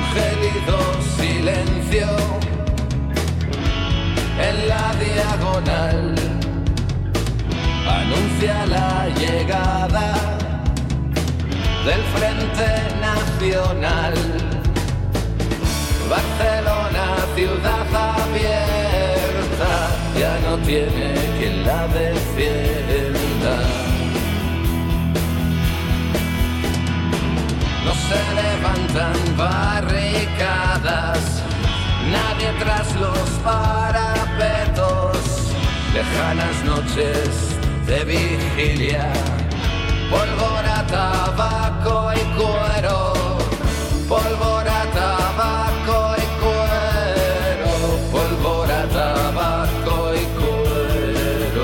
gélido silencio en la diagonal anuncia la llegada del Frente Nacional. Barcelona, ciudad abierta, ya no tiene quien la defienda. No se levantan barricadas, nadie tras los parapetos. Lejanas noches de vigilia, pólvora, tabaco y cuero. Pólvora, tabaco y cuero. Pólvora, tabaco y cuero.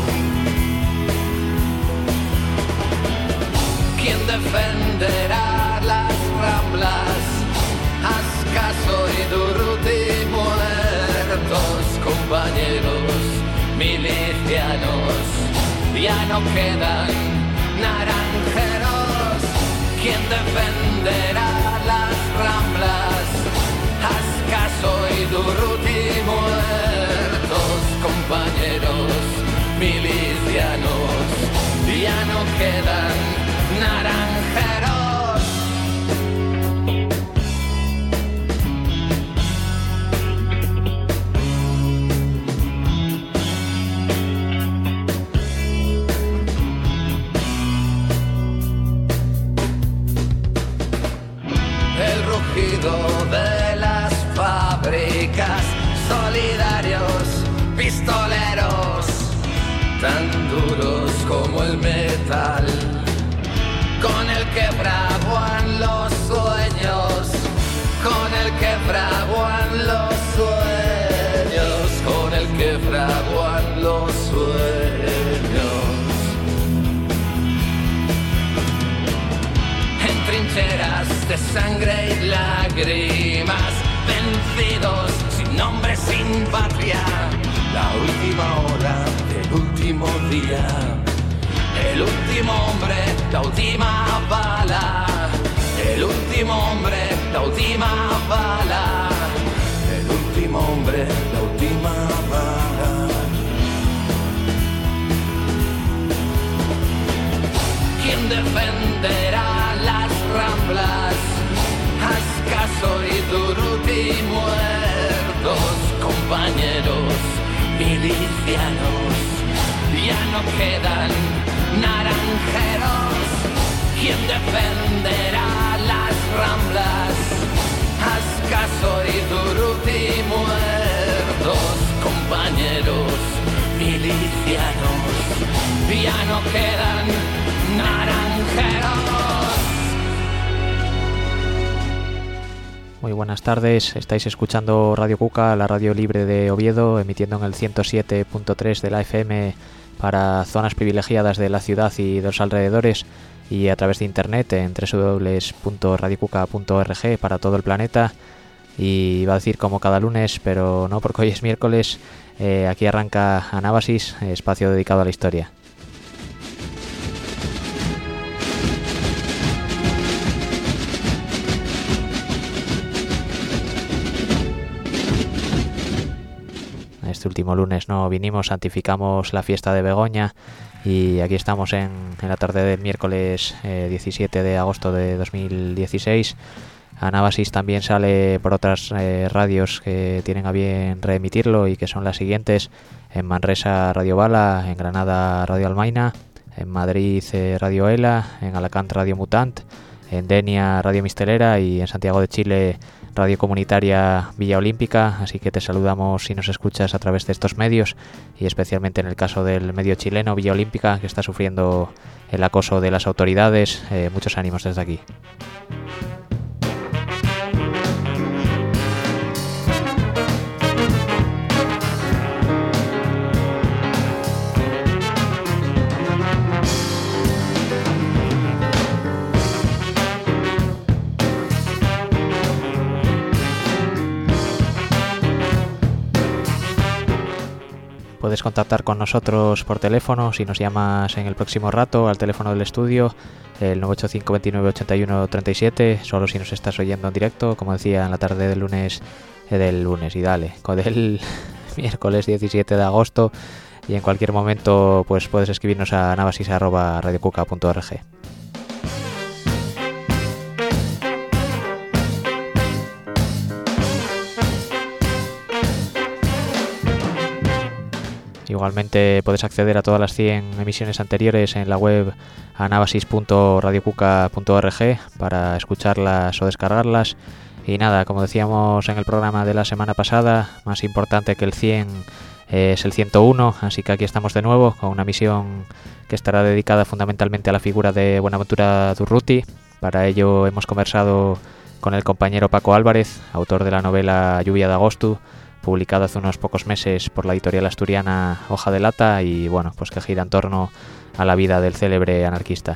¿Quién defenderá las Ramblas? Ascaso y Durruti muertos, compañeros milicianos, ya no quedan naranjeros. ¿Quién defenderá las Ramblas? Ascaso y Durruti muertos, compañeros milicianos, ya no quedan naranjeros. De las fábricas, solidarios, pistoleros, tan duros como el metal, con el que fraguan los sueños, con el que fraguan los sueños, con el que fraguan los sueños. En trincheras de sangre y lágrimas, vencidos, sin nombre, sin patria. La última hora del último día, el último hombre, la última bala. El último hombre, la última bala. El último hombre, la última bala. ¿Quién defenderá las Ramblas? Ascaso y Durruti muertos, compañeros milicianos, ya no quedan naranjeros. ¿Quién defenderá las Ramblas? Ascaso y Durruti muertos, compañeros milicianos, ya no quedan naranjeros. Muy buenas tardes, estáis escuchando Radio Cuca, la radio libre de Oviedo, emitiendo en el 107.3 de la FM para zonas privilegiadas de la ciudad y de los alrededores, y a través de internet en www.radiocuca.org para todo el planeta. Y iba a decir como cada lunes, pero no, porque hoy es miércoles. Aquí arranca Anábasis, espacio dedicado a la historia. Este último lunes no vinimos, santificamos la fiesta de Begoña, y aquí estamos en la tarde del miércoles 17 de agosto de 2016. Anábasis también sale por otras radios que tienen a bien reemitirlo, y que son las siguientes: en Manresa Radio Bala, en Granada Radio Almaina, en Madrid Radio Ela, en Alacant Radio Mutant, en Denia Radio Mistelera y en Santiago de Chile Radio Comunitaria Villa Olímpica. Así que te saludamos si nos escuchas a través de estos medios, y especialmente en el caso del medio chileno Villa Olímpica, que está sufriendo el acoso de las autoridades. Muchos ánimos desde aquí. puedes contactar con nosotros por teléfono si nos llamas en el próximo rato al teléfono del estudio, el 985 29 81 37, solo si nos estás oyendo en directo, como decía, en la tarde del lunes y dale, con el miércoles 17 de agosto, y en cualquier momento pues puedes escribirnos a navasis@radiocuca.org. Igualmente puedes acceder a todas las 100 emisiones anteriores en la web anavasis.radiocuca.org para escucharlas o descargarlas. Y nada, como decíamos en el programa de la semana pasada, más importante que el 100 es el 101, así que aquí estamos de nuevo con una misión que estará dedicada fundamentalmente a la figura de Buenaventura Durruti. Para ello hemos conversado con el compañero Paco Álvarez, autor de la novela Lluvia de agosto, publicado hace unos pocos meses por la editorial asturiana Hoja de Lata, y bueno, pues que gira en torno a la vida del célebre anarquista.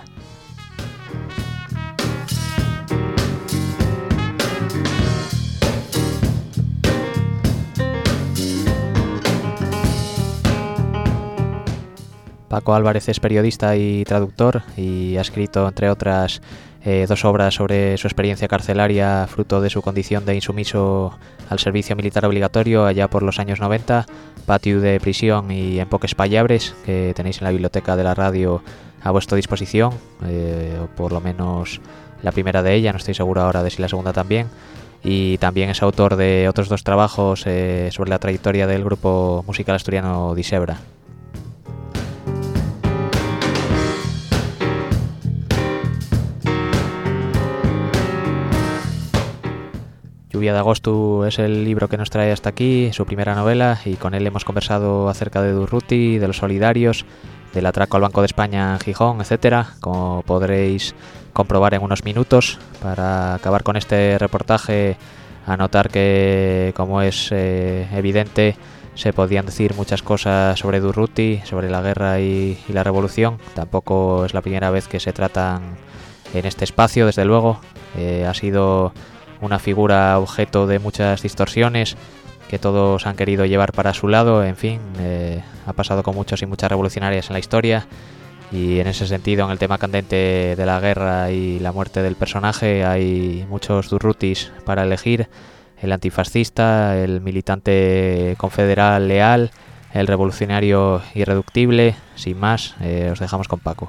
Paco Álvarez es periodista y traductor y ha escrito, entre otras, 2 obras sobre su experiencia carcelaria, fruto de su condición de insumiso al servicio militar obligatorio allá por los años 90, Patio de prisión y En poques pallabres, que tenéis en la biblioteca de la radio a vuestra disposición, o por lo menos la primera de ella, no estoy seguro ahora de si la segunda también. Y también es autor de otros 2 trabajos sobre la trayectoria del grupo musical asturiano Disebra. Lluvia de agosto es el libro que nos trae hasta aquí, su primera novela, y con él hemos conversado acerca de Durruti, de los solidarios, del atraco al Banco de España en Gijón, etcétera, como podréis comprobar en unos minutos. Para acabar con este reportaje, anotar que, como es evidente, se podían decir muchas cosas sobre Durruti, sobre la guerra y la revolución. Tampoco es la primera vez que se tratan en este espacio, desde luego. Ha sido una figura objeto de muchas distorsiones que todos han querido llevar para su lado. En fin, ha pasado con muchos y muchas revolucionarias en la historia, y en ese sentido, en el tema candente de la guerra y la muerte del personaje, hay muchos Durrutis para elegir: el antifascista, el militante confederal leal, el revolucionario irreductible. Sin más, os dejamos con Paco.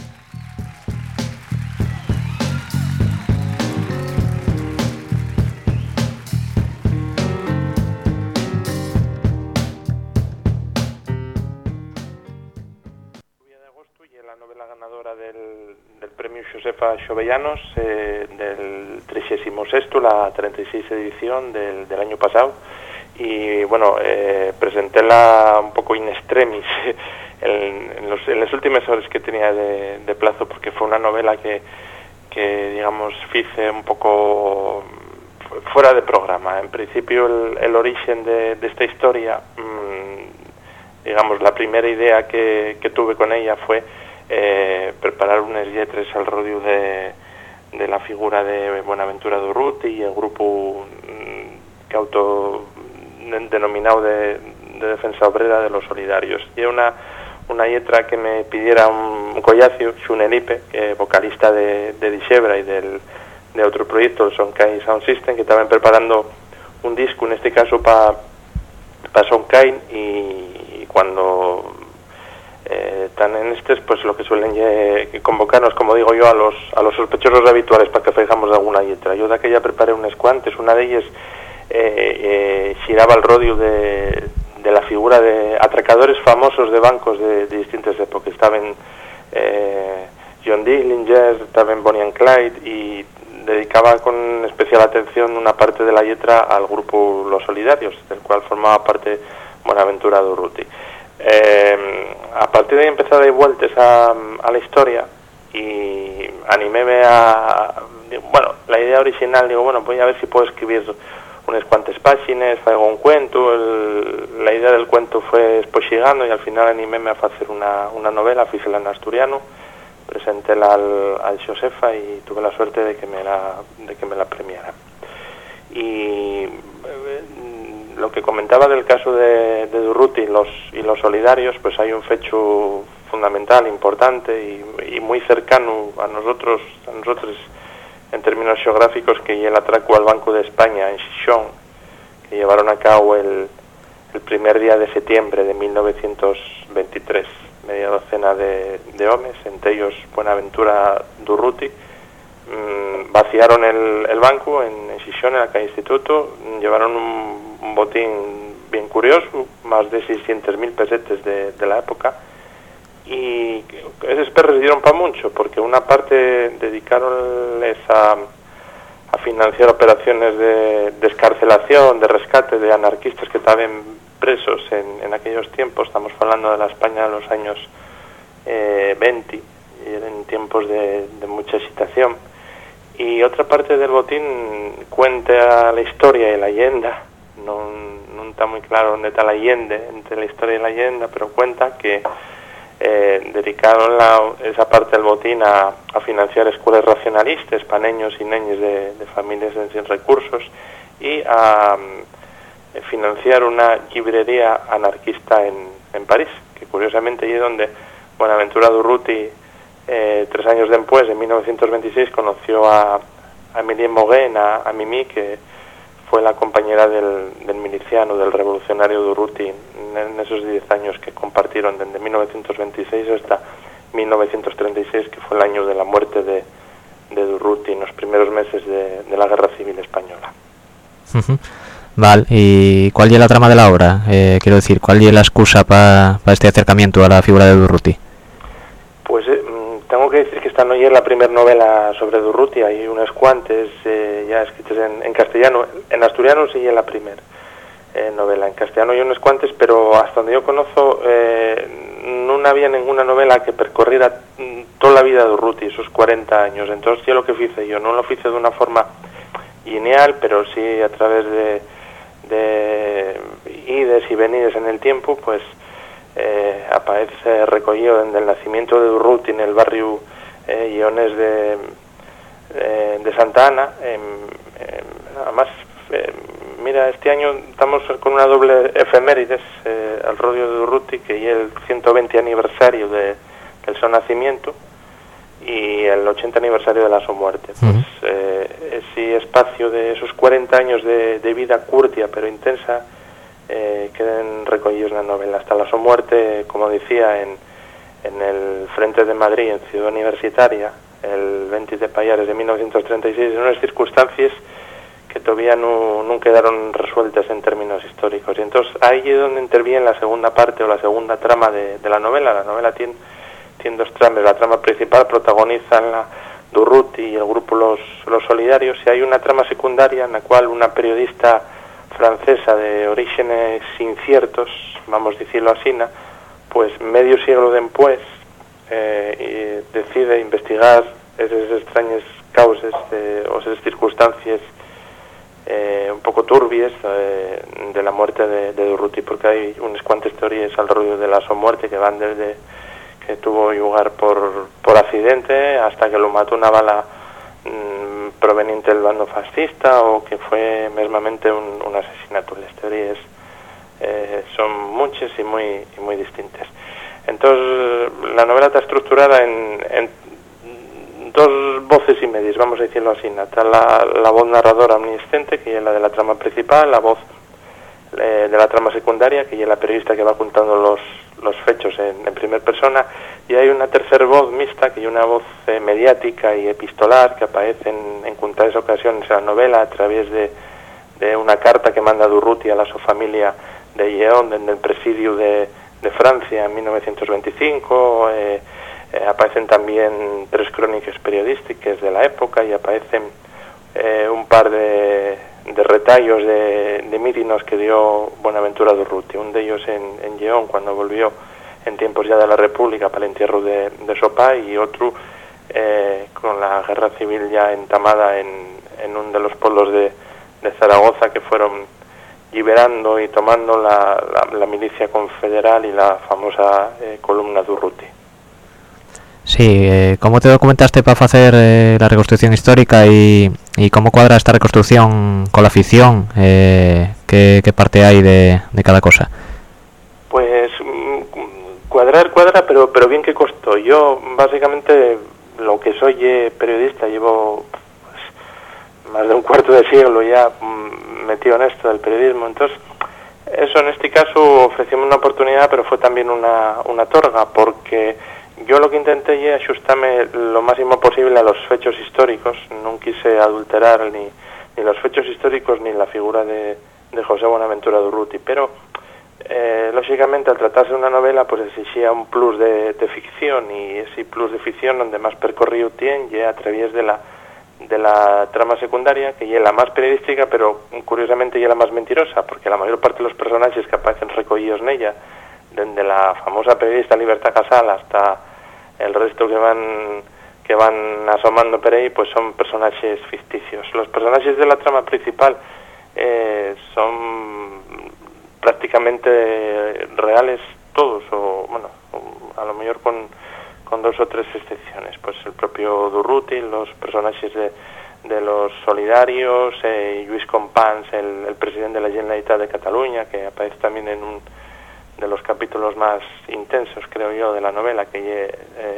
Del premio Josefa Xovellanos del 36º, la 36 edición del año pasado, y bueno, presentéla un poco in extremis en las últimas horas que tenía de plazo, porque fue una novela que digamos hice un poco fuera de programa. En principio el origen de esta historia, digamos, la primera idea que tuve con ella fue preparar unes lletres al rodio de la figura de Buenaventura Durruti y el grupo que autodenominado de defensa obrera de los solidarios. Y una letra que me pidiera un collacio, Xunelipe, que vocalista de Disebra y de otro proyecto, el Sonkai Sound System, que estaban preparando un disco, en este caso para Sonkai, y cuando están en pues lo que suelen convocarnos, como digo yo, a los sospechosos habituales para que fijamos alguna letra. Yo de aquella preparé unas cuantas. Una de ellas giraba el rodio de la figura de atracadores famosos de bancos de distintas épocas. Estaban John Dillinger, estaban Bonnie and Clyde, y dedicaba con especial atención una parte de la letra al grupo Los Solidarios, del cual formaba parte Buenaventura Durruti. A partir de ahí empecé a dar vueltas a la historia y animéme la idea original, digo, bueno, voy a ver si puedo escribir unas cuantas páginas, hago un cuento. La idea del cuento fue espoxigando, y al final animéme a hacer una novela, fíjela en asturiano, presentéla al Josefa y tuve la suerte de que me la premiara. Y lo que comentaba del caso de Durruti y los solidarios, pues hay un fecho fundamental, importante y muy cercano a nosotros en términos geográficos, que es el atraco al Banco de España en Xixón, que llevaron a cabo el primer día de septiembre de 1923, media docena de hombres, entre ellos Buenaventura Durruti. Vaciaron el banco en Xixón, en la calle Instituto, llevaron un botín bien curioso, más de 600.000 pesetes de la época, y esos perros dieron para mucho, porque una parte dedicaronles a financiar operaciones de descarcelación, de rescate de anarquistas que estaban presos en aquellos tiempos. Estamos hablando de la España de los años 20, y en tiempos de mucha excitación. Y otra parte del botín cuenta la historia y la leyenda. No está muy claro dónde está la leyenda, entre la historia y la leyenda, pero cuenta que dedicaron esa parte del botín a financiar escuelas racionalistas para niños y niñas de familias sin recursos, y a financiar una librería anarquista en París, que curiosamente allí donde Buenaventura Durruti 3 años después, en 1926, conoció a Emilie Moguin, a Mimi, que fue la compañera del miliciano, del revolucionario Durruti, en esos 10 años que compartieron desde 1926 hasta 1936, que fue el año de la muerte de Durruti, en los primeros meses de la Guerra Civil Española. Vale, ¿y cuál es la trama de la obra? Quiero decir, ¿cuál es la excusa para este acercamiento a la figura de Durruti? Pues tengo que decir que esta no es la primera novela sobre Durruti, hay unas cuantas ya escritas en castellano. En asturiano sí es la primera novela, en castellano hay unas cuantas, pero hasta donde yo conozco no había ninguna novela que percorriera toda la vida de Durruti, esos 40 años. Entonces yo lo que hice, yo no lo hice de una forma lineal, pero sí a través de ides y venides en el tiempo, pues aparece recogido desde el nacimiento de Durruti en el barrio Lleones de Santa Ana. Además, mira, este año estamos con una doble efemérides al rodio de Durruti, que es el 120 aniversario del su nacimiento y el 80 aniversario de la su muerte. Pues ese espacio de esos 40 años de vida curtia pero intensa queden recogidos en la novela. Hasta la su muerte, como decía, en el frente de Madrid, en Ciudad Universitaria, el 20 de Payares de 1936, en unas circunstancias que todavía no quedaron resueltas en términos históricos. Y entonces ahí es donde interviene la segunda parte o la segunda trama de la novela. La novela tiene 2 tramas. La trama principal protagonizan la Durruti y el grupo los Solidarios, y hay una trama secundaria en la cual una periodista francesa de orígenes inciertos, vamos a decirlo así, pues medio siglo después decide investigar esas extrañas causas o esas circunstancias un poco turbias de la muerte de Durruti, porque hay unas cuantas teorías al rollo de la su muerte que van desde que tuvo lugar por accidente hasta que lo mató una bala proveniente del bando fascista, o que fue mesmamente un asesinato. Las teorías son muchas y muy distintas. Entonces la novela está estructurada en 2 voces y medias, vamos a decirlo así. Está la voz narradora omnisciente, que es la de la trama principal, la voz de la trama secundaria, que es la periodista que va contando los hechos en primera persona, y hay una tercera voz mixta, que es una voz mediática y epistolar, que aparece en contadas ocasiones en la novela a través de una carta que manda Durruti a su familia de Lleón, desde el presidio de Francia en 1925. Aparecen también 3 crónicas periodísticas de la época, y aparecen un par de retallos de mítinos que dio Buenaventura Durruti, un de ellos en Lleón, cuando volvió en tiempos ya de la República para el entierro de Sopá, y otro con la guerra civil ya entamada en uno de los pueblos de Zaragoza, que fueron liberando y tomando la milicia confederal y la famosa columna Durruti. Sí, ¿cómo te documentaste para hacer la reconstrucción histórica y ¿Y cómo cuadra esta reconstrucción con la ficción? ¿Qué parte hay de cada cosa? Pues cuadra, pero bien que costó. Yo básicamente, lo que soy periodista, llevo pues, más de un cuarto de siglo ya metido en esto del periodismo. Entonces, eso en este caso ofreció una oportunidad, pero fue también una torga, porque yo lo que intenté es ajustarme lo máximo posible a los hechos históricos. No quise adulterar ni los hechos históricos ni la figura de José Buenaventura Durruti, pero lógicamente al tratarse de una novela pues exigía un plus de ficción, y ese plus de ficción donde más percorrido tiene ya a través de la trama secundaria, que ya es la más periodística, pero curiosamente ya la más mentirosa, porque la mayor parte de los personajes que aparecen recogidos en ella, desde la famosa periodista Libertad Casal hasta el resto que van asomando por ahí, pues son personajes ficticios. Los personajes de la trama principal son prácticamente reales todos, o bueno, a lo mejor con dos o tres excepciones. Pues el propio Durruti, los personajes de los solidarios, Lluís Companys, el presidente de la Generalitat de Cataluña, que aparece también en un de los capítulos más intensos, creo yo, de la novela, que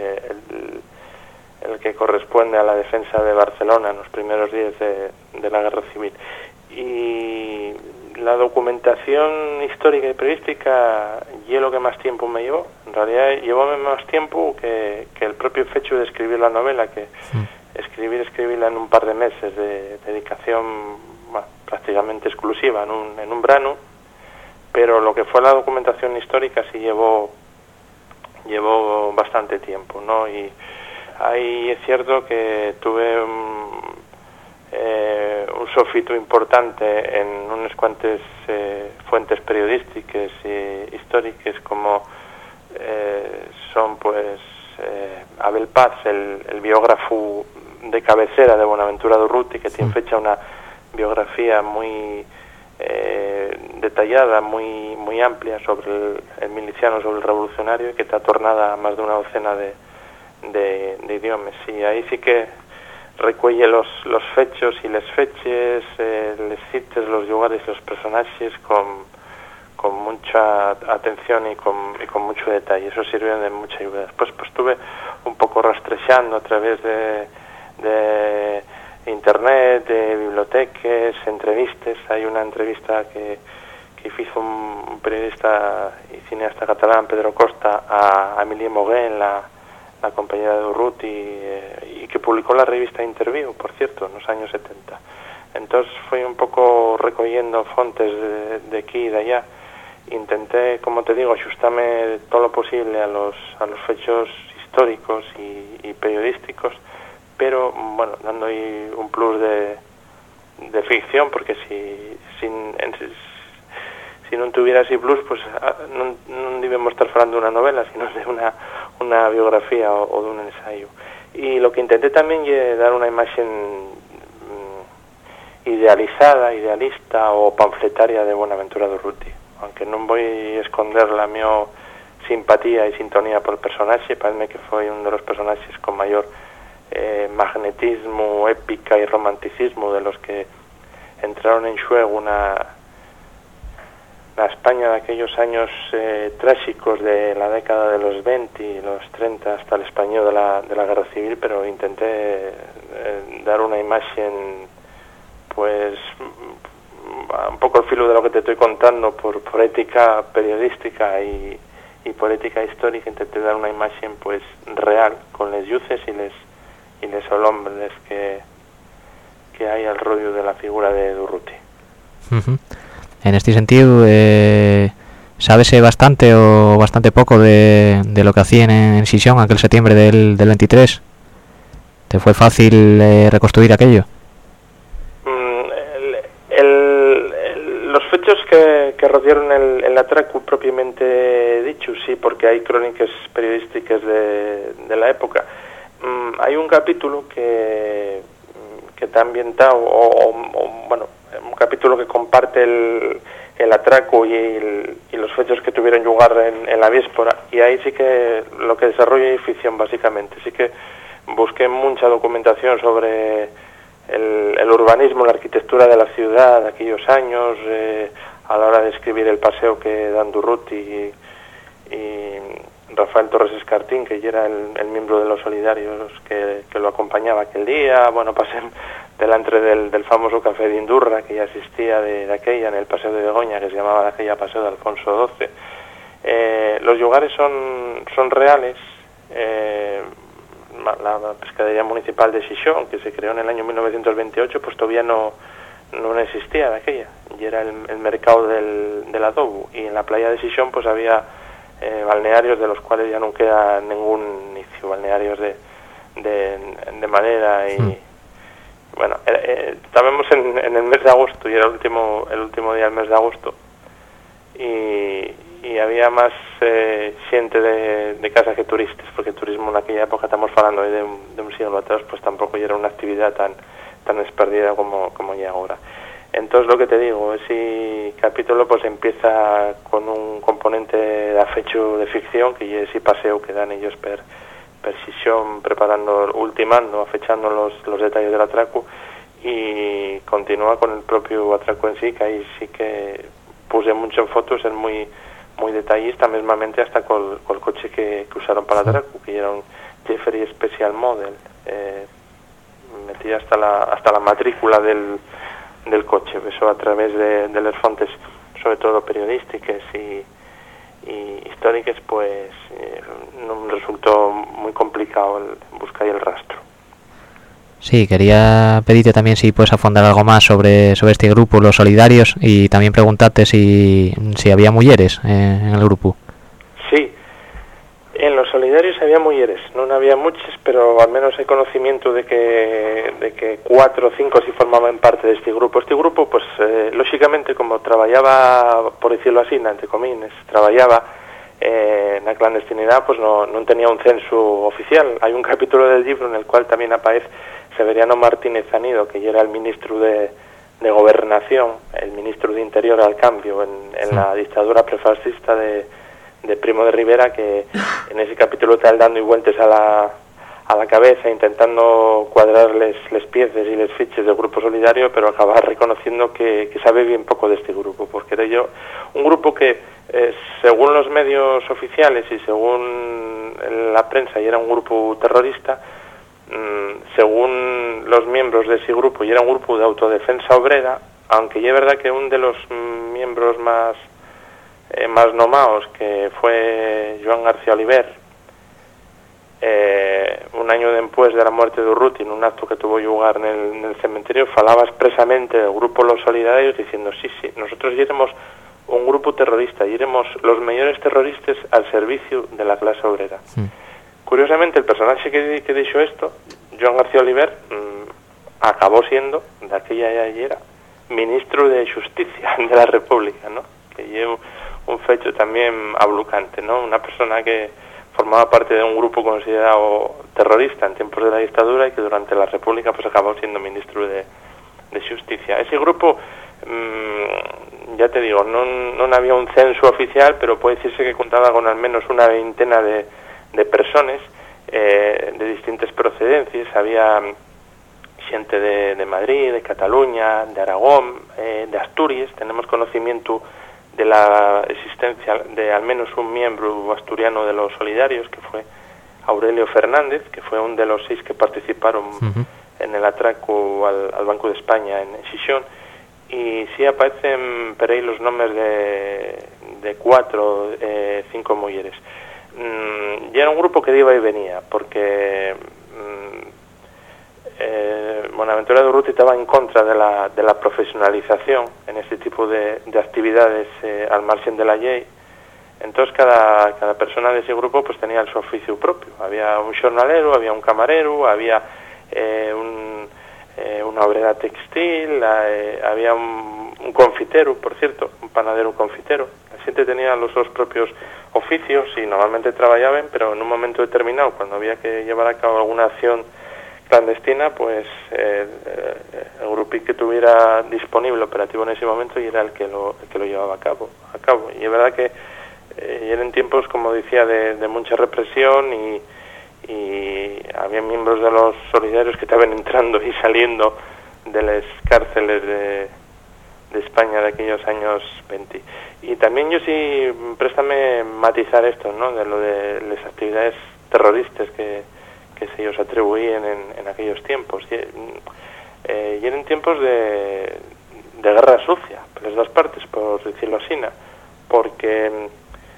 el que corresponde a la defensa de Barcelona en los primeros días de la Guerra Civil. Y la documentación histórica y periodística y lo que más tiempo me llevó. En realidad llevó más tiempo que el propio hecho de escribir la novela, que escribirla en un par de meses de dedicación prácticamente exclusiva en un verano. Pero lo que fue la documentación histórica sí llevó bastante tiempo, ¿no? Y ahí es cierto que tuve un sofito importante en unas cuantas fuentes periodísticas y históricas, como son pues Abel Paz, el biógrafo de cabecera de Buenaventura Durruti, que tiene fecha una biografía muy detallada, muy amplia sobre el miliciano, sobre el revolucionario, y que está tornada a más de una docena de idiomas. Y ahí sí que recuelle los fechos y les feches, les cites, los lugares y los personajes con mucha atención y con mucho detalle. Eso sirvió de mucha ayuda. Después pues estuve un poco rastrechando a través de internet, de bibliotecas, entrevistas. Hay una entrevista que hizo un periodista y cineasta catalán, Pedro Costa, a Emilie Mogué, la compañera de Durruti, y que publicó la revista Interview, por cierto, en los años 70. Entonces fui un poco recogiendo fuentes de aquí y de allá. Intenté, como te digo, ajustarme todo lo posible a los hechos históricos y periodísticos, pero bueno, dando ahí un plus de ficción, porque si no tuviera ese plus, pues no debemos estar hablando de una novela, sino de una biografía o de un ensayo. Y lo que intenté también es dar una imagen idealista o panfletaria de Buenaventura Durruti, aunque no voy a esconder la mi simpatía y sintonía por el personaje. Parece que fue uno de los personajes con mayor magnetismo, épica y romanticismo de los que entraron en juego la España de aquellos años trágicos de la década de los 20 y los 30 hasta el español de la Guerra Civil. Pero intenté dar una imagen pues un poco al filo de lo que te estoy contando, por ética periodística y por ética histórica. Intenté dar una imagen pues real, con les luces y les olombres que hay al rodio de la figura de Durruti. En este sentido, ¿sábese bastante o bastante poco de lo que hacían en Sisión aquel septiembre del 23? ¿Te fue fácil reconstruir aquello? Los hechos que rodearon el atraco propiamente dicho, sí, porque hay crónicas periodísticas de la época. Hay un capítulo que está ambientado, bueno, un capítulo que comparte el atraco y los hechos que tuvieron lugar en la víspera, y ahí sí que lo que desarrolla es ficción, básicamente. Sí que busqué mucha documentación sobre el urbanismo, la arquitectura de la ciudad de aquellos años, a la hora de escribir el paseo que dan Durruti y Rafael Torres Escartín, que ya era el miembro de los Solidarios que lo acompañaba aquel día. Bueno, pasé delante del famoso café de Indurra, que ya existía de aquella en el paseo de Begoña, que se llamaba de aquella paseo de Alfonso XII. Los lugares son reales. La pescadería municipal de Xixón, que se creó en el año 1928, pues todavía no existía de aquella, y era el mercado del adobo, y en la playa de Xixón pues había balnearios de los cuales ya no queda ningún inicio, balnearios de madera y bueno, estábamos en el mes de agosto, y era el último día del mes de agosto, y había más xente de casa que turistas, porque el turismo en aquella época, estamos hablando de un siglo atrás, pues tampoco era una actividad tan desperdida como ya ahora. Entonces, lo que te digo, ese capítulo pues empieza con un componente de afecho de ficción, que es ese paseo que dan ellos per Xixón, ultimando, afechando los detalles del atraco, y continúa con el propio atraco en sí, que ahí sí que puse mucho en fotos, es muy detallista, mismamente hasta con el coche que usaron para el atraco, que era un Jeffrey Special Model. Metí hasta la matrícula del coche, eso a través de las fuentes, sobre todo periodísticas y históricas, pues no resultó muy complicado buscar el rastro. Sí, quería pedirte también si puedes afondar algo más sobre este grupo, los Solidarios, y también preguntarte si había mujeres en el grupo. Sí, en los Solidarios había mujeres, no había muchas, pero al menos hay conocimiento de que 4 o 5 sí formaban parte de este grupo. Este grupo, pues, lógicamente, como trabajaba, por decirlo así, entre comillas, trabajaba en la clandestinidad, pues no tenía un censo oficial. Hay un capítulo del libro en el cual también aparece Severiano Martínez Anido, que ya era el ministro de Gobernación, el ministro de Interior al cambio en la dictadura prefascista de Primo de Rivera, que en ese capítulo está dando y vueltas a la cabeza, intentando cuadrarles las piezas y las fichas del grupo solidario, pero acabar reconociendo que sabe bien poco de este grupo, porque era un grupo que, según los medios oficiales y según la prensa, y era un grupo terrorista. Según los miembros de ese grupo, y era un grupo de autodefensa obrera, aunque ya es verdad que uno de los miembros más nomados, que fue Joan García Oliver, un año después de la muerte de Urruti, en un acto que tuvo lugar en el cementerio, falaba expresamente del grupo Los Solidarios, diciendo sí, nosotros iremos un grupo terrorista, iremos los mejores terroristas al servicio de la clase obrera. Curiosamente, el personaje que dijo esto, Joan García Oliver, acabó siendo, de aquella era, ministro de Justicia de la República, ¿no? Que lleva un fecho también ablucante, ¿no? Una persona que formaba parte de un grupo considerado terrorista en tiempos de la dictadura y que durante la República pues acabó siendo ministro de Justicia. Ese grupo, ya te digo, no había un censo oficial, pero puede decirse que contaba con al menos una veintena de personas de distintas procedencias. Había gente de Madrid, de Cataluña, de Aragón, de Asturias. Tenemos conocimiento de la existencia de al menos un miembro asturiano de los Solidarios, que fue Aurelio Fernández, que fue uno de los 6 que participaron en el atraco al Banco de España en Xixón. Y sí aparecen por ahí los nombres de 4 5 mujeres. Y era un grupo que iba y venía, porque Buenaventura Durruti estaba en contra de la profesionalización en este tipo de actividades al margen de la ley. Entonces cada persona de ese grupo pues tenía su oficio propio. Había un jornalero, había un camarero, había una obrera textil, había un confitero, por cierto, un panadero confitero. La gente tenía los dos propios oficios y normalmente trabajaban, pero en un momento determinado, cuando había que llevar a cabo alguna acción clandestina, pues el grupo que tuviera disponible operativo en ese momento y era el que lo llevaba a cabo. Y es verdad que eran tiempos, como decía, de mucha represión y había miembros de los Solidarios que estaban entrando y saliendo las cárceles de España de aquellos años 20. Y también yo sí, préstame matizar esto, ¿no?, de lo de las actividades terroristas que se ellos atribuían en aquellos tiempos. Y eran tiempos de guerra sucia, por las dos partes, por decirlo así, porque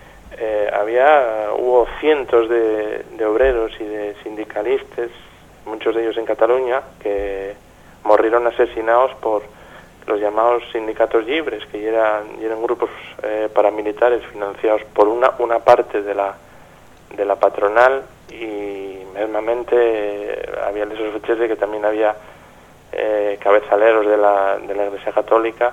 hubo cientos de obreros y de sindicalistas, muchos de ellos en Cataluña, que murieron asesinados por los llamados sindicatos libres, que eran grupos paramilitares financiados por una parte de la patronal, y mismamente había las sospechas de que también había cabezaleros de la Iglesia Católica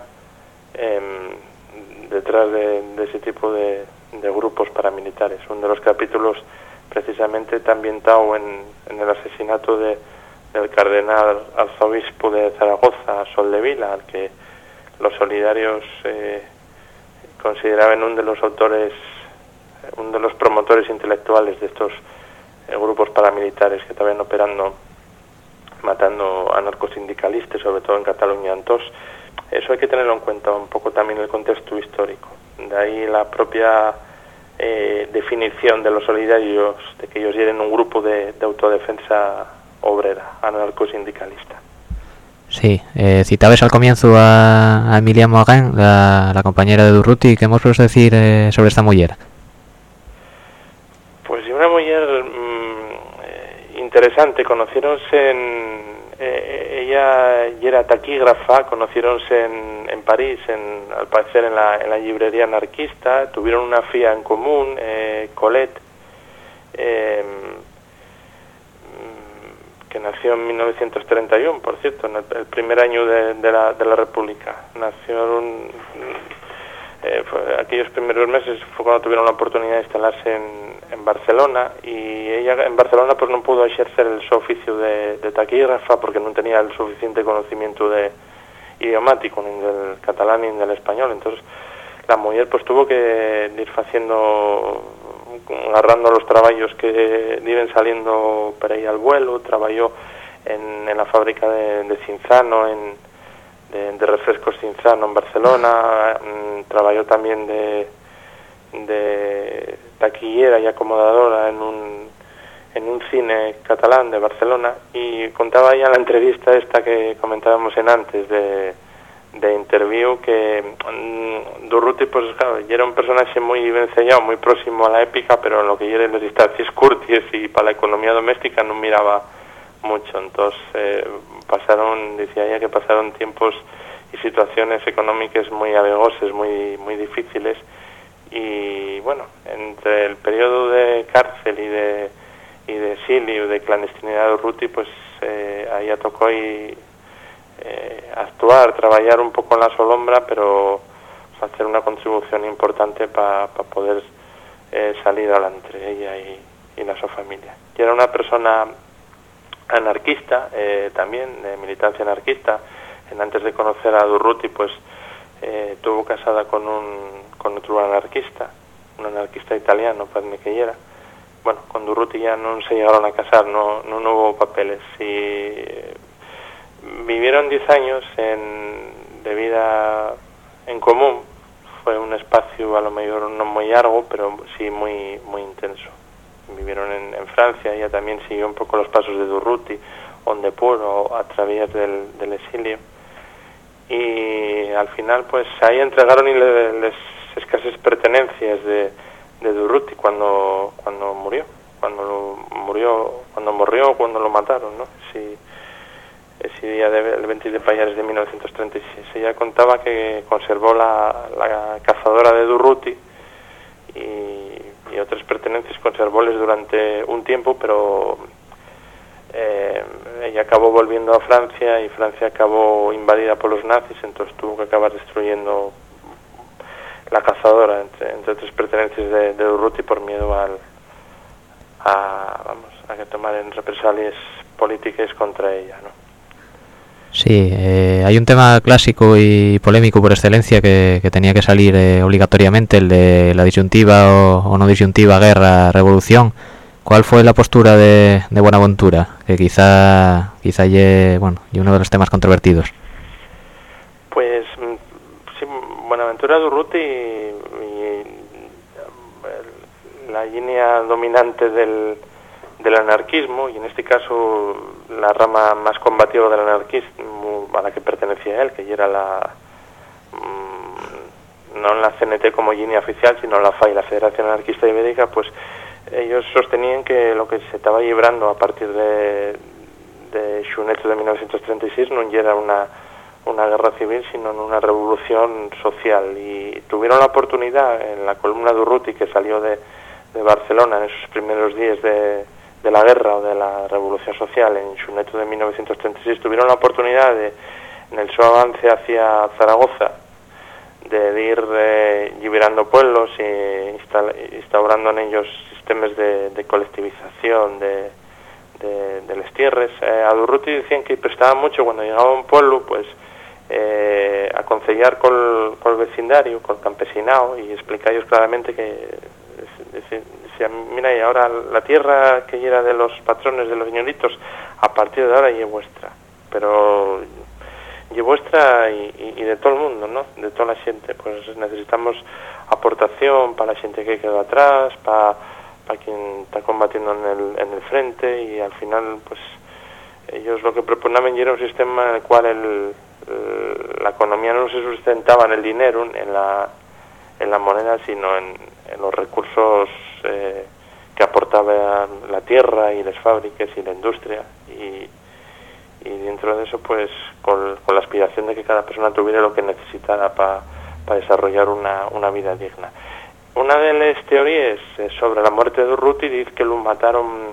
detrás de ese tipo de grupos paramilitares. Uno de los capítulos precisamente está ambientado en el asesinato del cardenal arzobispo de Zaragoza, Soldevila, al que los solidarios consideraban uno de los promotores intelectuales de estos grupos paramilitares que estaban operando, matando a narcosindicalistas, sobre todo en Cataluña. Entonces, eso hay que tenerlo en cuenta un poco también el contexto histórico. De ahí la propia definición de los solidarios, de que ellos eran un grupo de autodefensa obrera, anarcosindicalista. Sí, citabas al comienzo a Emilia Morin, la compañera de Durruti. ¿Qué nos puedes decir sobre esta mujer? Pues una mujer interesante. Conociéronse ella era taquígrafa, conociéronse en París, al parecer en la librería anarquista. Tuvieron una filla en común, Colette, que nació en 1931, por cierto, en el primer año de la República. Nació aquellos primeros meses fue cuando tuvieron la oportunidad de instalarse en Barcelona, y ella en Barcelona pues no pudo ejercer el su oficio de taquígrafa porque no tenía el suficiente conocimiento idiomático, ni del catalán ni del español. Entonces la mujer pues tuvo que ir agarrando los trabajos que iban saliendo para ir al vuelo. Trabajó en la fábrica de Cinzano, de refrescos Cinzano en Barcelona. Trabajó también de taquillera y acomodadora en un cine catalán de Barcelona, y contaba ya en la entrevista esta que comentábamos antes de interview que Durruti pues claro, era un personaje muy vencellado, muy próximo a la épica, pero en lo que eran las distancias curtis y para la economía doméstica no miraba mucho. Entonces decía ella que pasaron tiempos y situaciones económicas muy avegosas, muy difíciles, y bueno, entre el periodo de cárcel y de exilio, de clandestinidad de Durruti, pues a ella tocó actuar, trabajar un poco en la sombra, pero hacer una contribución importante para poder salir adelante ella y la su familia. Y era una persona anarquista, también de militancia anarquista. Antes de conocer a Durruti pues estuvo casada con otro anarquista, un anarquista italiano, padre que era. Bueno, con Durruti ya no se llegaron a casar, no hubo papeles, y vivieron 10 años de vida en común. Fue un espacio a lo mejor no muy largo, pero sí muy intenso. Vivieron en Francia. Ella también siguió un poco los pasos de Durruti, donde pudo, a través del exilio. Y al final pues ahí entregaron las escasas pertenencias de Durruti cuando murió, cuando lo mataron, ¿no? Ese día del 20 de Payares de 1936. Ella contaba que conservó la cazadora de Durruti y otras pertenencias, conservóles durante un tiempo, pero ella acabó volviendo a Francia, y Francia acabó invadida por los nazis, entonces tuvo que acabar destruyendo la cazadora, entre otras pertenencias de Durruti, por miedo a que tomaran represalias políticas contra ella, ¿no? Sí, hay un tema clásico y polémico por excelencia que tenía que salir obligatoriamente, el de la disyuntiva o no disyuntiva guerra-revolución. ¿Cuál fue la postura de Buenaventura? Que quizá y uno de los temas controvertidos. Pues sí, Buenaventura Durruti y la línea dominante del anarquismo, y en este caso la rama más combativa del anarquismo a la que pertenecía él, que ya era no en la CNT como línea oficial, sino la FAI, la Federación Anarquista Ibérica, pues ellos sostenían que lo que se estaba librando a partir de Xuneto de 1936 no era una guerra civil, sino una revolución social, y tuvieron la oportunidad en la columna Durruti, que salió de Barcelona en esos primeros días de la guerra o de la revolución social en Xuneto de 1936, tuvieron la oportunidad en el su avance hacia Zaragoza de ir liberando pueblos e instaurando en ellos sistemas de colectivización de las tierras. A Durruti decían que prestaba mucho cuando llegaba a un pueblo, pues aconsellar con el vecindario, con el campesinado, y explicarles claramente que decía, mira, y ahora la tierra que era de los patrones, de los señoritos, a partir de ahora es vuestra, pero es vuestra y de todo el mundo, ¿no? De toda la gente. Pues necesitamos aportación para la gente que quedó atrás, para quien está combatiendo en el frente, y al final pues ellos lo que proponían era un sistema en el cual la economía no se sustentaba en el dinero, en la moneda, sino en los recursos que aportaba la tierra y las fábricas y la industria, y dentro de eso pues con la aspiración de que cada persona tuviera lo que necesitara para desarrollar una vida digna. Una de las teorías sobre la muerte de Durruti dice que lo mataron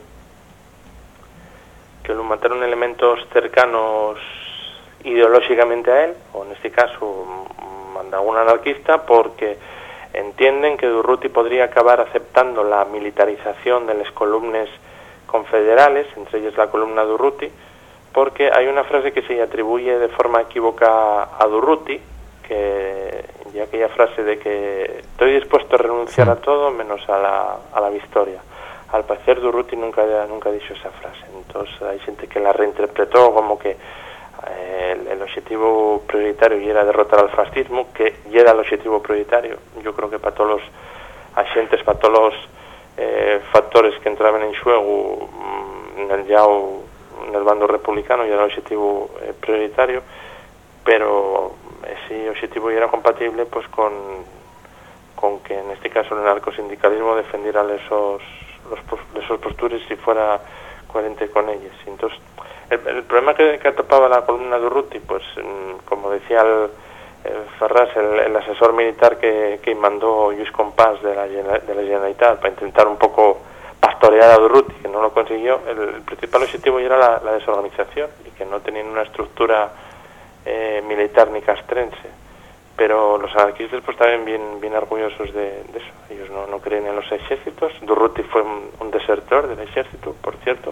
elementos cercanos ideológicamente a él, o en este caso un anarquista, porque entienden que Durruti podría acabar aceptando la militarización de las columnas confederales, entre ellas la columna Durruti, porque hay una frase que se atribuye de forma equívoca a Durruti, que y aquella frase de que estoy dispuesto a renunciar a todo menos a la victoria. Al parecer Durruti nunca ha dicho esa frase, entonces hay gente que la reinterpretó como que el objetivo prioritario era derrotar al fascismo, que ya era el objetivo prioritario. Yo creo que para todos los agentes, para todos los factores que entraban en juego en el bando republicano, ya era el objetivo prioritario, pero ese objetivo ya era compatible pues con que en este caso el anarcosindicalismo defendiera esos posturas y fuera coherente con ellas. Entonces el problema que atopaba la columna Durruti, pues como decía Ferraz, el asesor militar que mandó Lluís Compás de la Generalitat para intentar un poco pastorear a Durruti, que no lo consiguió, el principal objetivo ya era la desorganización, y que no tenían una estructura militar ni castrense, pero los anarquistas pues estaban bien orgullosos de eso. Ellos no creen en los ejércitos. Durruti fue un desertor del ejército, por cierto,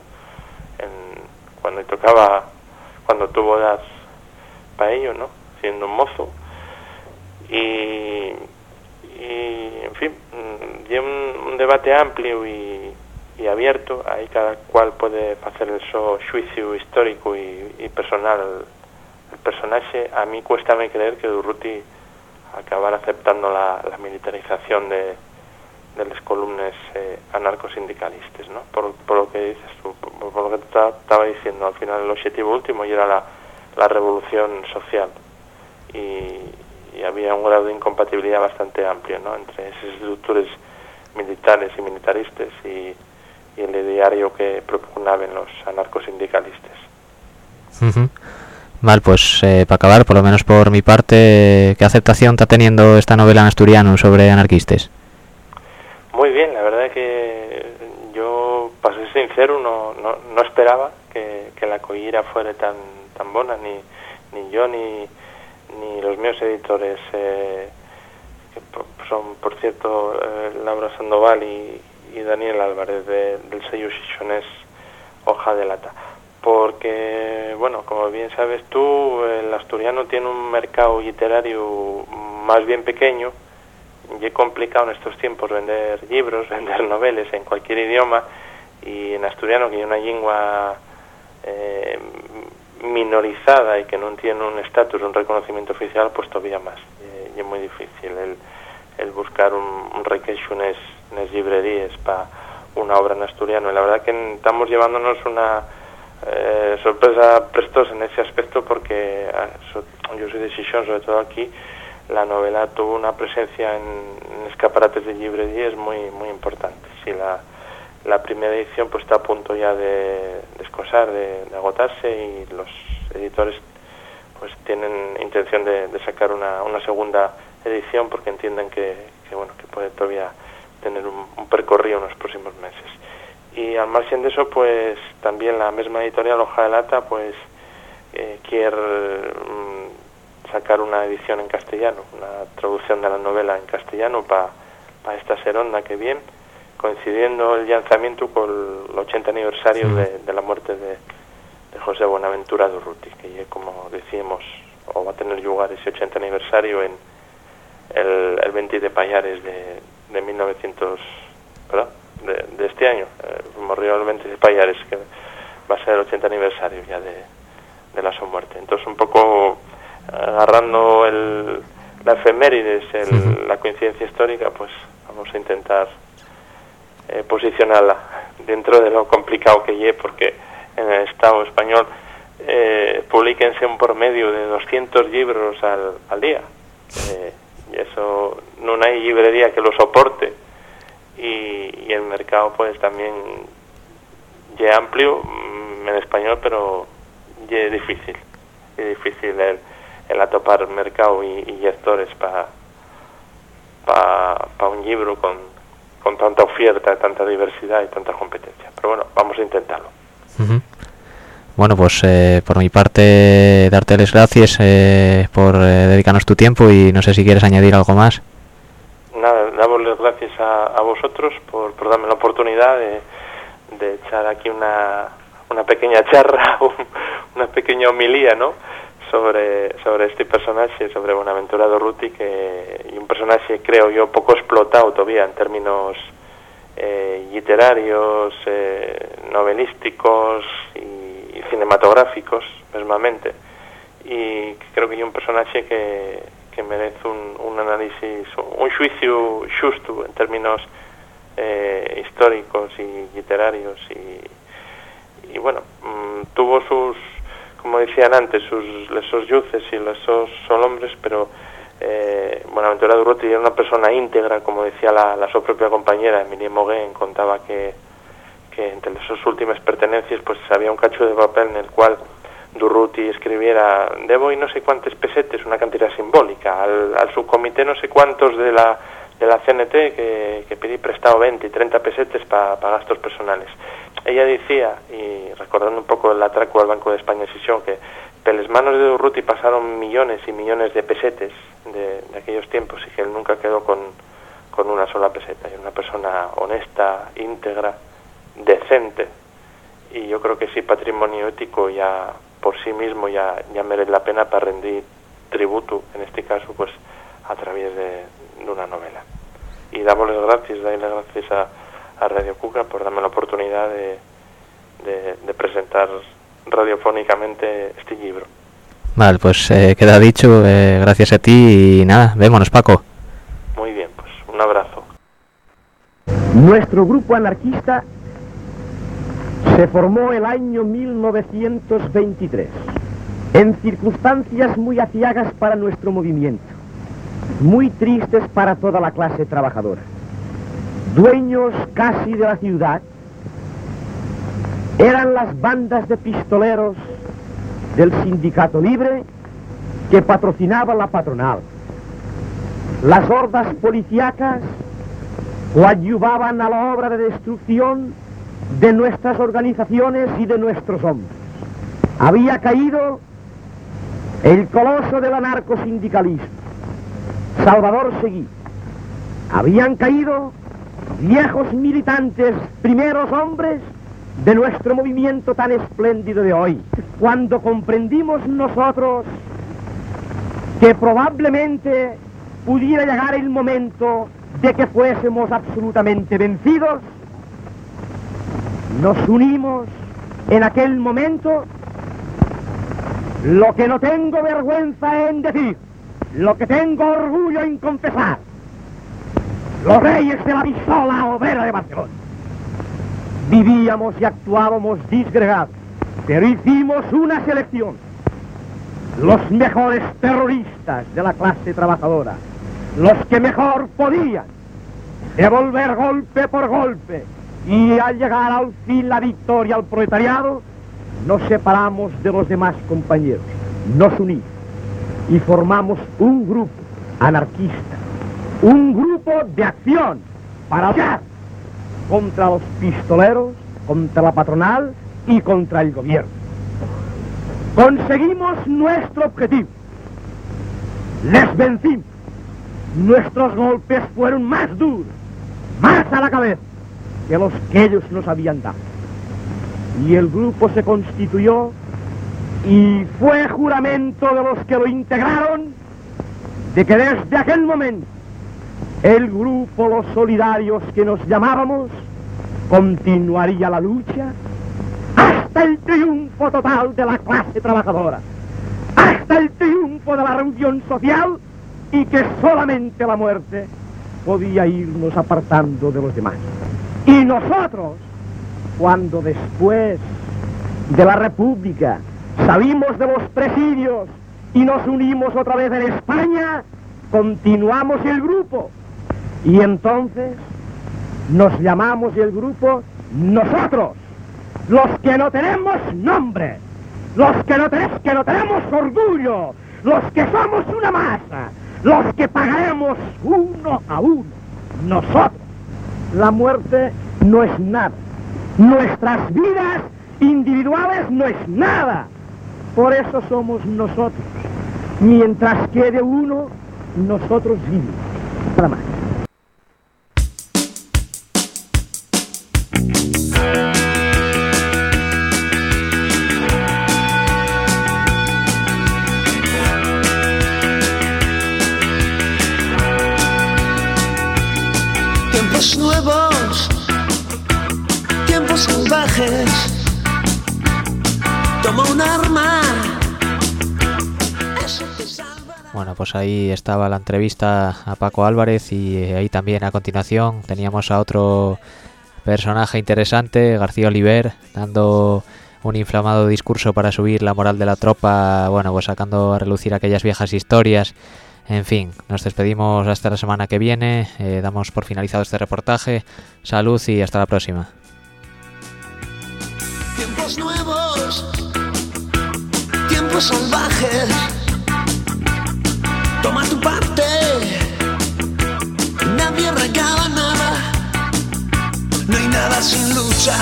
cuando tuvo edad para ello, ¿no? Siendo un mozo, y en fin, y un debate amplio y abierto. Ahí cada cual puede hacer el su juicio histórico y personal el personaje. A mí cuesta creer que Durruti acabara aceptando la militarización de las columnas anarcosindicalistas, ¿no? Por lo que dices tú, por lo que estaba diciendo, al final el objetivo último y era la revolución social, y había un grado de incompatibilidad bastante amplio, ¿no?, entre esas estructuras militares y militaristas y el ideario que propugnaban los anarcosindicalistas. Vale, pues para acabar, por lo menos por mi parte, ¿qué aceptación está teniendo esta novela en asturiano sobre anarquistas? Muy bien, la verdad es que yo, para ser sincero, no esperaba que la acollida fuera tan buena, ni yo ni los míos editores, que son, por cierto, Laura Sandoval y Daniel Álvarez del sello Xixonés Hoja de Lata. Porque, bueno, como bien sabes tú, el asturiano tiene un mercado literario más bien pequeño, y es complicado en estos tiempos vender libros, vender novelas en cualquier idioma, y en asturiano, que es una lengua minorizada y que no tiene un estatus, un reconocimiento oficial, pues todavía más. Y es muy difícil el buscar un requeixo en las librerías para una obra en asturiano. Y la verdad que estamos llevándonos una sorpresa prestosa en ese aspecto, porque yo soy de Xixón, sobre todo aquí, la novela tuvo una presencia en escaparates de librerías muy muy importante. Sí, la primera edición pues está a punto ya de escosar, de agotarse, y los editores pues tienen intención de sacar una segunda edición, porque entienden que puede todavía tener un percorrido en los próximos meses. Y al margen de eso, pues también la misma editorial Hoja de Lata pues quiere sacar una edición en castellano, una traducción de la novela en castellano para esta seronda que viene, coincidiendo el lanzamiento con el 80 aniversario de la muerte de José Buenaventura Durruti, que como decíamos, o va a tener lugar ese 80 aniversario en el 20 de Payares de 1900, ¿verdad? De este año, murió el 20 de Payares, que va a ser el 80 aniversario ya de la su muerte. Entonces, un poco agarrando la efemérides, la coincidencia histórica, pues vamos a intentar posicionarla dentro de lo complicado que lleve, porque en el Estado español publíquense un promedio de 200 libros al día, y eso no hay librería que lo soporte, y el mercado pues también es amplio en español, pero es difícil el atopar mercado y lectores para un libro con tanta oferta, tanta diversidad y tanta competencia. Pero bueno, vamos a intentarlo. Bueno, pues por mi parte, darte las gracias por dedicarnos tu tiempo, y no sé si quieres añadir algo más. Nada, damos las gracias a vosotros por darme la oportunidad de echar aquí una pequeña charra, una pequeña homilía, ¿no?, sobre este personaje, sobre Buenaventura Durruti, y un personaje, creo yo, poco explotado todavía en términos literarios, novelísticos y cinematográficos, mismamente. Y creo que es un personaje que merece un análisis, un juicio justo en términos históricos y literarios, y bueno, tuvo sus, como decían antes, esos yuces y esos solombres, pero Buenaventura Durruti era una persona íntegra, como decía la su propia compañera Emilie Moguén. Contaba que entre sus últimas pertenencias pues había un cacho de papel en el cual Durruti escribiera: debo y no sé cuántos pesetes, una cantidad simbólica, al subcomité no sé cuántos de la CNT que pedí prestado 20 y 30 pesetes para gastos personales. Ella decía, y recordando un poco el atraco al Banco de España en Xixón, que por las manos de Durruti pasaron millones y millones de pesetes de aquellos tiempos, y que él nunca quedó con una sola peseta. Y una persona honesta, íntegra, decente, y yo creo que sí, patrimonio ético ya por sí mismo ya merece la pena para rendir tributo, en este caso pues a través de una novela. Y damos las gracias a Radio Cuca por darme la oportunidad de presentar radiofónicamente este libro. Vale, pues queda dicho, gracias a ti, y nada, vémonos, Paco. Muy bien, pues un abrazo. Nuestro grupo anarquista se formó el año 1923, en circunstancias muy aciagas para nuestro movimiento, muy tristes para toda la clase trabajadora. Dueños casi de la ciudad eran las bandas de pistoleros del Sindicato Libre, que patrocinaba la patronal. Las hordas policíacas coadyuvaban a la obra de destrucción de nuestras organizaciones y de nuestros hombres. Había caído el coloso del anarcosindicalismo, Salvador Seguí. Habían caído viejos militantes, primeros hombres de nuestro movimiento tan espléndido de hoy. Cuando comprendimos nosotros que probablemente pudiera llegar el momento de que fuésemos absolutamente vencidos, nos unimos en aquel momento, lo que no tengo vergüenza en decir, lo que tengo orgullo en confesar, los reyes de la pistola obrera de Barcelona. Vivíamos y actuábamos disgregados, pero hicimos una selección. Los mejores terroristas de la clase trabajadora, los que mejor podían devolver golpe por golpe y al llegar al fin la victoria al proletariado, nos separamos de los demás compañeros, nos unimos y formamos un grupo anarquista, un grupo de acción para luchar contra los pistoleros, contra la patronal y contra el gobierno. Conseguimos nuestro objetivo, les vencimos, nuestros golpes fueron más duros, más a la cabeza que los que ellos nos habían dado. Y el grupo se constituyó y fue juramento de los que lo integraron de que desde aquel momento el grupo Los Solidarios que nos llamábamos continuaría la lucha hasta el triunfo total de la clase trabajadora, hasta el triunfo de la reunión social, y que solamente la muerte podía irnos apartando de los demás. Y nosotros, cuando después de la República salimos de los presidios y nos unimos otra vez en España, continuamos el grupo y entonces nos llamamos el grupo nosotros, los que no tenemos nombre, los que no tenemos orgullo, los que somos una masa, los que pagaremos uno a uno, nosotros. La muerte no es nada, nuestras vidas individuales no es nada, por eso somos nosotros. Mientras quede uno, nosotros vivimos, nada más. Tiempos nuevos, tiempos salvajes, toma un arma, eso te salvará. Bueno, pues ahí estaba la entrevista a Paco Álvarez y ahí también a continuación teníamos a otro personaje interesante, García Oliver, dando un inflamado discurso para subir la moral de la tropa, bueno, pues sacando a relucir aquellas viejas historias. En fin, nos despedimos hasta la semana que viene, damos por finalizado este reportaje, salud y hasta la próxima. Tiempos nuevos, tiempos salvajes, toma tu parte, nadie regala nada, no hay nada sin lucha,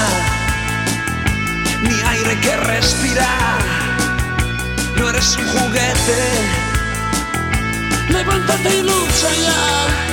ni aire que respirar, no eres un juguete. Levántate y lucha ya.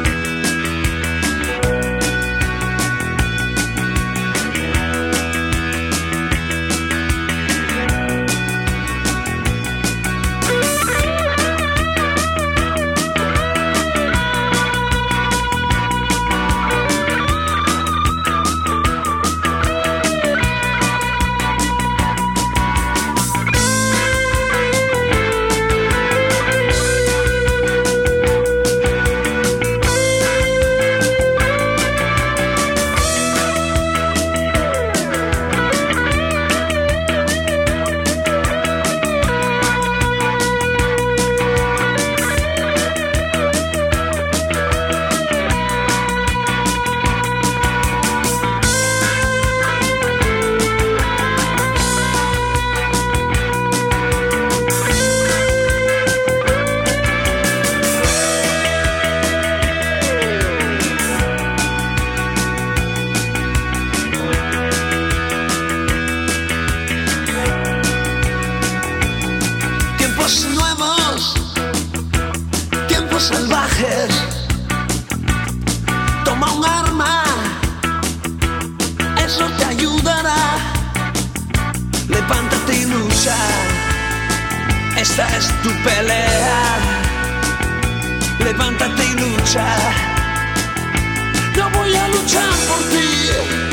Salvajes, toma un arma, eso te ayudará. Levántate y lucha, esta es tu pelea. Levántate y lucha, yo voy a luchar por ti.